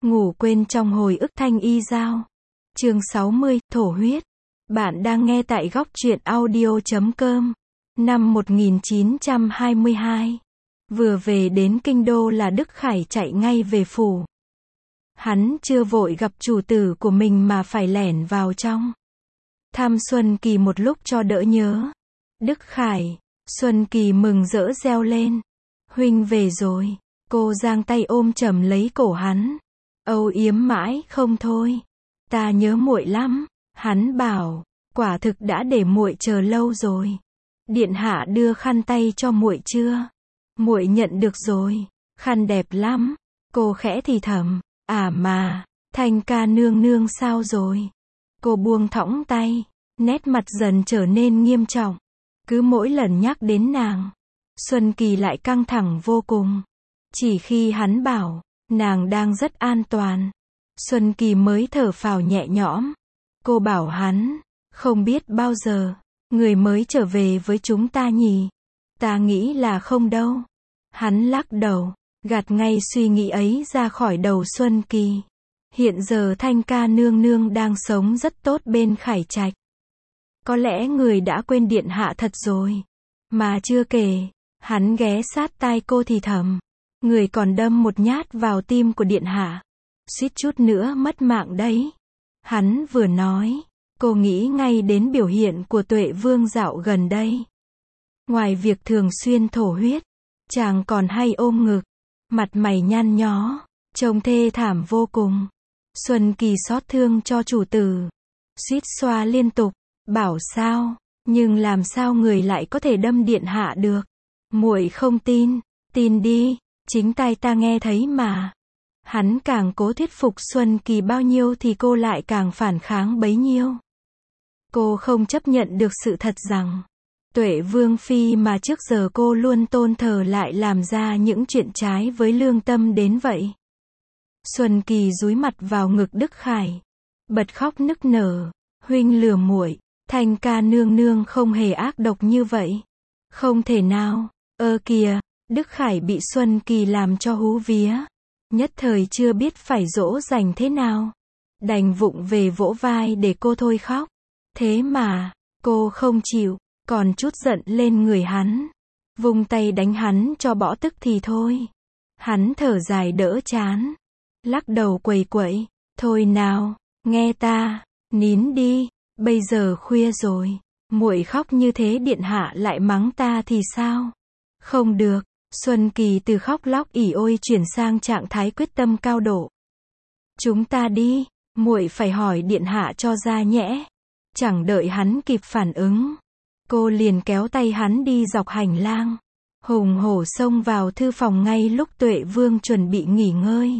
Ngủ quên trong hồi ức thanh y giao. Chương 60, thổ huyết. Bạn đang nghe tại góc truyện audio.com. Năm 1922. Vừa về đến kinh đô là Đức Khải chạy ngay về phủ. Hắn chưa vội gặp chủ tử của mình mà phải lẻn vào trong. Thăm Xuân Kỳ một lúc cho đỡ nhớ. Đức Khải. Xuân Kỳ mừng rỡ reo lên. Huynh về rồi. Cô giang tay ôm chầm lấy cổ hắn. Âu yếm mãi không thôi. Ta nhớ muội lắm. Hắn bảo, quả thực đã để muội chờ lâu rồi. Điện hạ đưa khăn tay cho muội chưa? Muội nhận được rồi. Khăn đẹp lắm. Cô khẽ thì thầm, mà, Thanh ca nương nương sao rồi? Cô buông thõng tay, nét mặt dần trở nên nghiêm trọng. Cứ mỗi lần nhắc đến nàng, Xuân Kỳ lại căng thẳng vô cùng. Chỉ khi hắn bảo, nàng đang rất an toàn, Xuân Kỳ mới thở phào nhẹ nhõm. Cô bảo hắn, không biết bao giờ, người mới trở về với chúng ta nhỉ? Ta nghĩ là không đâu. Hắn lắc đầu, gạt ngay suy nghĩ ấy ra khỏi đầu Xuân Kỳ. Hiện giờ Thanh ca nương nương đang sống rất tốt bên Khải Trạch. Có lẽ người đã quên điện hạ thật rồi. Mà chưa kể, hắn ghé sát tai cô thì thầm. Người còn đâm một nhát vào tim của điện hạ. Suýt chút nữa mất mạng đấy. Hắn vừa nói, cô nghĩ ngay đến biểu hiện của Tuệ Vương dạo gần đây. Ngoài việc thường xuyên thổ huyết, chàng còn hay ôm ngực, mặt mày nhăn nhó, trông thê thảm vô cùng. Xuân Kỳ xót thương cho chủ tử, suýt xoa liên tục, bảo sao, nhưng làm sao người lại có thể đâm điện hạ được? Muội không tin, tin đi, chính tai ta nghe thấy mà. Hắn càng cố thuyết phục Xuân Kỳ bao nhiêu thì cô lại càng phản kháng bấy nhiêu. Cô không chấp nhận được sự thật rằng, Tuệ Vương phi mà trước giờ cô luôn tôn thờ lại làm ra những chuyện trái với lương tâm đến vậy. Xuân Kỳ dúi mặt vào ngực Đức Khải, bật khóc nức nở. Huynh lừa muội, Thanh ca nương nương không hề ác độc như vậy. Không thể nào. Kìa, Đức Khải bị Xuân Kỳ làm cho hú vía. Nhất thời chưa biết phải dỗ dành thế nào. Đành vụng về vỗ vai để cô thôi khóc. Thế mà, cô không chịu, còn chút giận lên người hắn. Vung tay đánh hắn cho bỏ tức thì thôi. Hắn thở dài đỡ chán. Lắc đầu quẩy quẩy. Thôi nào, nghe ta, nín đi, bây giờ khuya rồi. Muội khóc như thế điện hạ lại mắng ta thì sao? Không được. Xuân Kỳ từ khóc lóc ỉ ôi chuyển sang trạng thái quyết tâm cao độ. Chúng ta đi, muội phải hỏi điện hạ cho ra nhẽ. Chẳng đợi hắn kịp phản ứng, cô liền kéo tay hắn đi dọc hành lang, hùng hổ xông vào thư phòng ngay lúc Tuệ Vương chuẩn bị nghỉ ngơi.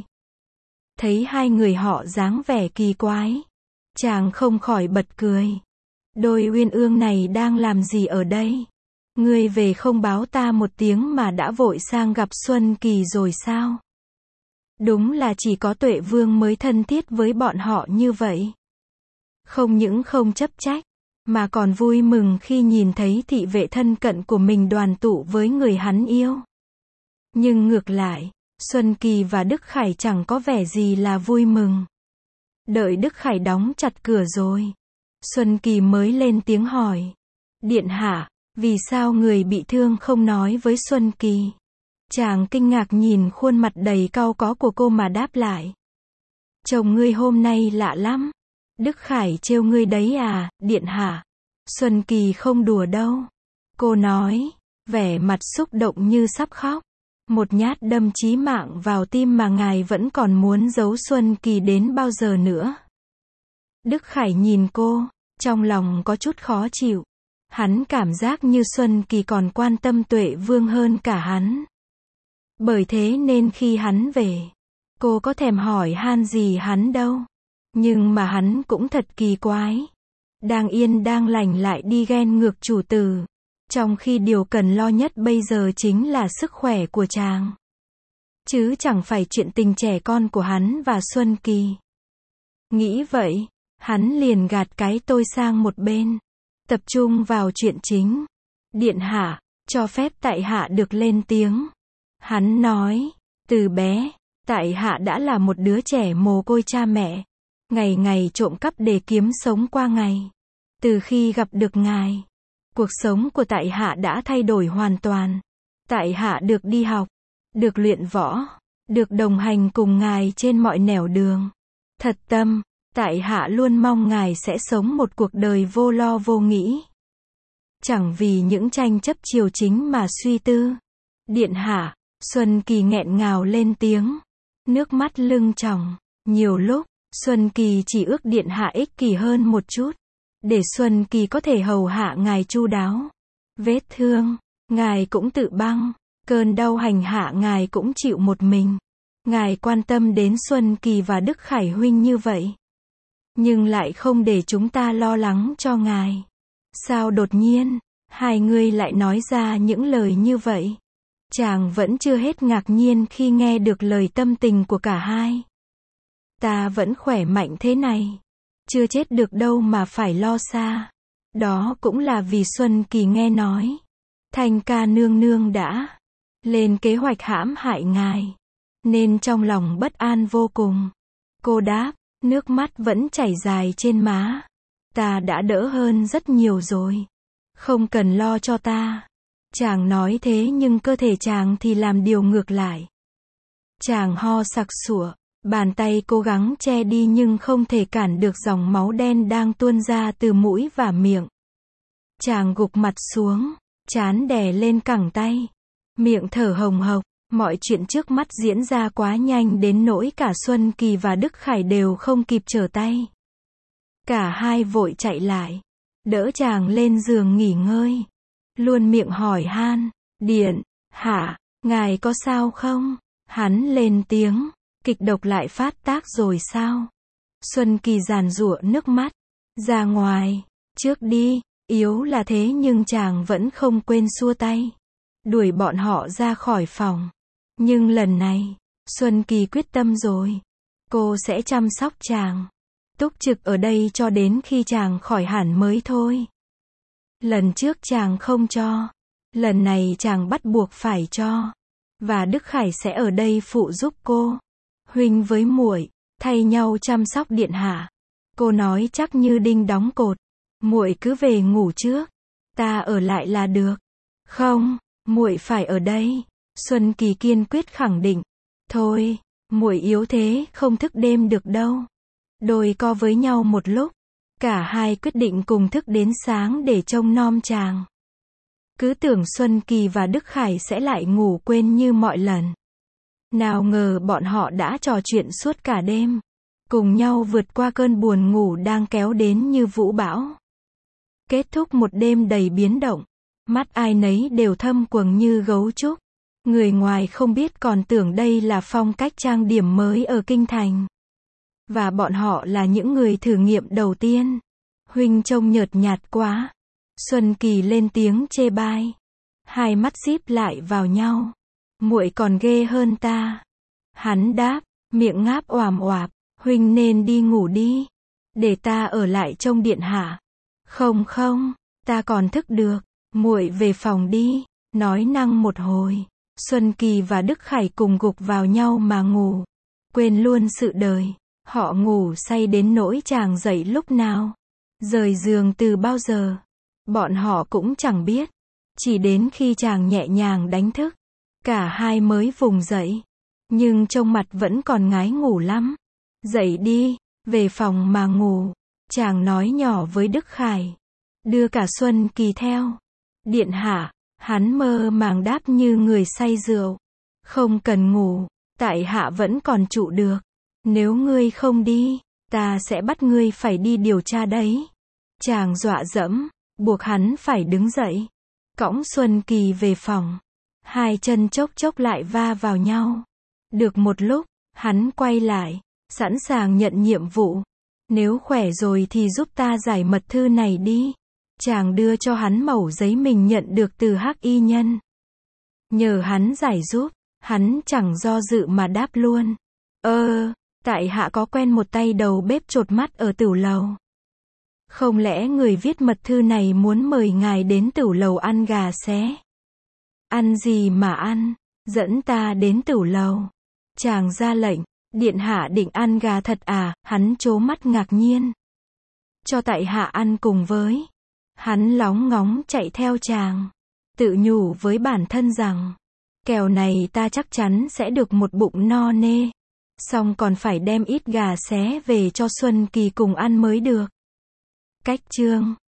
Thấy hai người họ dáng vẻ kỳ quái, chàng không khỏi bật cười. Đôi uyên ương này đang làm gì ở đây? Ngươi về không báo ta một tiếng mà đã vội sang gặp Xuân Kỳ rồi sao? Đúng là chỉ có Tuệ Vương mới thân thiết với bọn họ như vậy. Không những không chấp trách, mà còn vui mừng khi nhìn thấy thị vệ thân cận của mình đoàn tụ với người hắn yêu. Nhưng ngược lại, Xuân Kỳ và Đức Khải chẳng có vẻ gì là vui mừng. Đợi Đức Khải đóng chặt cửa rồi, Xuân Kỳ mới lên tiếng hỏi. Điện hạ, vì sao người bị thương không nói với Xuân Kỳ? Chàng kinh ngạc nhìn khuôn mặt đầy cau có của cô mà đáp lại. Chồng ngươi hôm nay lạ lắm. Đức Khải trêu ngươi đấy à, điện hạ? Xuân Kỳ không đùa đâu. Cô nói, vẻ mặt xúc động như sắp khóc. Một nhát đâm chí mạng vào tim mà ngài vẫn còn muốn giấu Xuân Kỳ đến bao giờ nữa? Đức Khải nhìn cô, trong lòng có chút khó chịu. Hắn cảm giác như Xuân Kỳ còn quan tâm Tuệ Vương hơn cả hắn. Bởi thế nên khi hắn về, cô có thèm hỏi han gì hắn đâu. Nhưng mà hắn cũng thật kỳ quái. Đang yên đang lành lại đi ghen ngược chủ tử. Trong khi điều cần lo nhất bây giờ chính là sức khỏe của chàng. Chứ chẳng phải chuyện tình trẻ con của hắn và Xuân Kỳ. Nghĩ vậy, hắn liền gạt cái tôi sang một bên. Tập trung vào chuyện chính. Điện hạ, cho phép tại hạ được lên tiếng. Hắn nói, từ bé, Tại hạ đã là một đứa trẻ mồ côi cha mẹ, ngày ngày trộm cắp để kiếm sống qua ngày. Từ khi gặp được ngài, cuộc sống của tại hạ đã thay đổi hoàn toàn. Tại hạ được đi học, được luyện võ, được đồng hành cùng ngài trên mọi nẻo đường. Thật tâm, tại hạ luôn mong ngài sẽ sống một cuộc đời vô lo vô nghĩ. Chẳng vì những tranh chấp triều chính mà suy tư. Điện hạ, Xuân Kỳ nghẹn ngào lên tiếng, nước mắt lưng tròng. Nhiều lúc, Xuân Kỳ chỉ ước điện hạ ích kỷ hơn một chút, để Xuân Kỳ có thể hầu hạ ngài chu đáo. Vết thương, ngài cũng tự băng, cơn đau hành hạ ngài cũng chịu một mình. Ngài quan tâm đến Xuân Kỳ và Đức Khải huynh như vậy, nhưng lại không để chúng ta lo lắng cho ngài. Sao đột nhiên, hai người lại nói ra những lời như vậy? Chàng vẫn chưa hết ngạc nhiên khi nghe được lời tâm tình của cả hai. Ta vẫn khỏe mạnh thế này, chưa chết được đâu mà phải lo xa. Đó cũng là vì Xuân Kỳ nghe nói Thanh ca nương nương đã lên kế hoạch hãm hại ngài, nên trong lòng bất an vô cùng. Cô đáp, nước mắt vẫn chảy dài trên má. Ta đã đỡ hơn rất nhiều rồi, không cần lo cho ta. Chàng nói thế nhưng cơ thể chàng thì làm điều ngược lại. Chàng ho sặc sụa, bàn tay cố gắng che đi nhưng không thể cản được dòng máu đen đang tuôn ra từ mũi và miệng. Chàng gục mặt xuống, trán đè lên cẳng tay, miệng thở hồng hộc. Mọi chuyện trước mắt diễn ra quá nhanh đến nỗi cả Xuân Kỳ và Đức Khải đều không kịp trở tay. Cả hai vội chạy lại, đỡ chàng lên giường nghỉ ngơi. Luôn miệng hỏi han, điện hạ, ngài có sao không? Hắn lên tiếng, kịch độc lại phát tác rồi sao? Xuân Kỳ giàn giụa nước mắt, ra ngoài, trước đi. Yếu là thế nhưng chàng vẫn không quên xua tay, đuổi bọn họ ra khỏi phòng. Nhưng lần này, Xuân Kỳ quyết tâm rồi. Cô sẽ chăm sóc chàng, túc trực ở đây cho đến khi chàng khỏi hẳn mới thôi. Lần trước chàng không cho, lần này chàng bắt buộc phải cho. Và Đức Khải sẽ ở đây phụ giúp cô. Huynh với muội thay nhau chăm sóc điện hạ. Cô nói chắc như đinh đóng cột. Muội cứ về ngủ trước, ta ở lại là được. Không, muội phải ở đây. Xuân Kỳ kiên quyết khẳng định. Thôi, muội yếu thế không thức đêm được đâu. Đôi co với nhau một lúc, cả hai quyết định cùng thức đến sáng để trông nom chàng. Cứ tưởng Xuân Kỳ và Đức Khải sẽ lại ngủ quên như mọi lần. Nào ngờ bọn họ đã trò chuyện suốt cả đêm, cùng nhau vượt qua cơn buồn ngủ đang kéo đến như vũ bão. Kết thúc một đêm đầy biến động, mắt ai nấy đều thâm quầng như gấu trúc. Người ngoài không biết còn tưởng đây là phong cách trang điểm mới ở Kinh Thành. Và bọn họ là những người thử nghiệm đầu tiên. Huynh trông nhợt nhạt quá. Xuân Kỳ lên tiếng chê bai. Hai mắt díp lại vào nhau. Muội còn ghê hơn ta. Hắn đáp, miệng ngáp oàm oạp. Huynh nên đi ngủ đi, để ta ở lại trông điện hạ. Không không, ta còn thức được. Muội về phòng đi. Nói năng một hồi, Xuân Kỳ và Đức Khải cùng gục vào nhau mà ngủ. Quên luôn sự đời. Họ ngủ say đến nỗi chàng dậy lúc nào, rời giường từ bao giờ, bọn họ cũng chẳng biết. Chỉ đến khi chàng nhẹ nhàng đánh thức, cả hai mới vùng dậy. Nhưng trông mặt vẫn còn ngái ngủ lắm. Dậy đi, về phòng mà ngủ. Chàng nói nhỏ với Đức Khải, đưa cả Xuân Kỳ theo. Điện hạ, hắn mơ màng đáp như người say rượu. Không cần ngủ, tại hạ vẫn còn trụ được. Nếu ngươi không đi, ta sẽ bắt ngươi phải đi điều tra đấy. Chàng dọa dẫm, buộc hắn phải đứng dậy, cõng Xuân Kỳ về phòng. Hai chân chốc chốc lại va vào nhau. Được một lúc, hắn quay lại, sẵn sàng nhận nhiệm vụ. Nếu khỏe rồi thì giúp ta giải mật thư này đi. Chàng đưa cho hắn mẩu giấy mình nhận được từ Hắc Y Nhân. Nhờ hắn giải giúp, hắn chẳng do dự mà đáp luôn. Tại hạ có quen một tay đầu bếp chột mắt ở tửu lầu. Không lẽ người viết mật thư này muốn mời ngài đến tửu lầu ăn gà xé? Ăn gì mà ăn, dẫn ta đến tửu lầu. Chàng ra lệnh, điện hạ định ăn gà thật à, hắn trố mắt ngạc nhiên. Cho tại hạ ăn cùng với. Hắn lóng ngóng chạy theo chàng, tự nhủ với bản thân rằng, kèo này ta chắc chắn sẽ được một bụng no nê. Xong còn phải đem ít gà xé về cho Xuân Kỳ cùng ăn mới được. Cách chương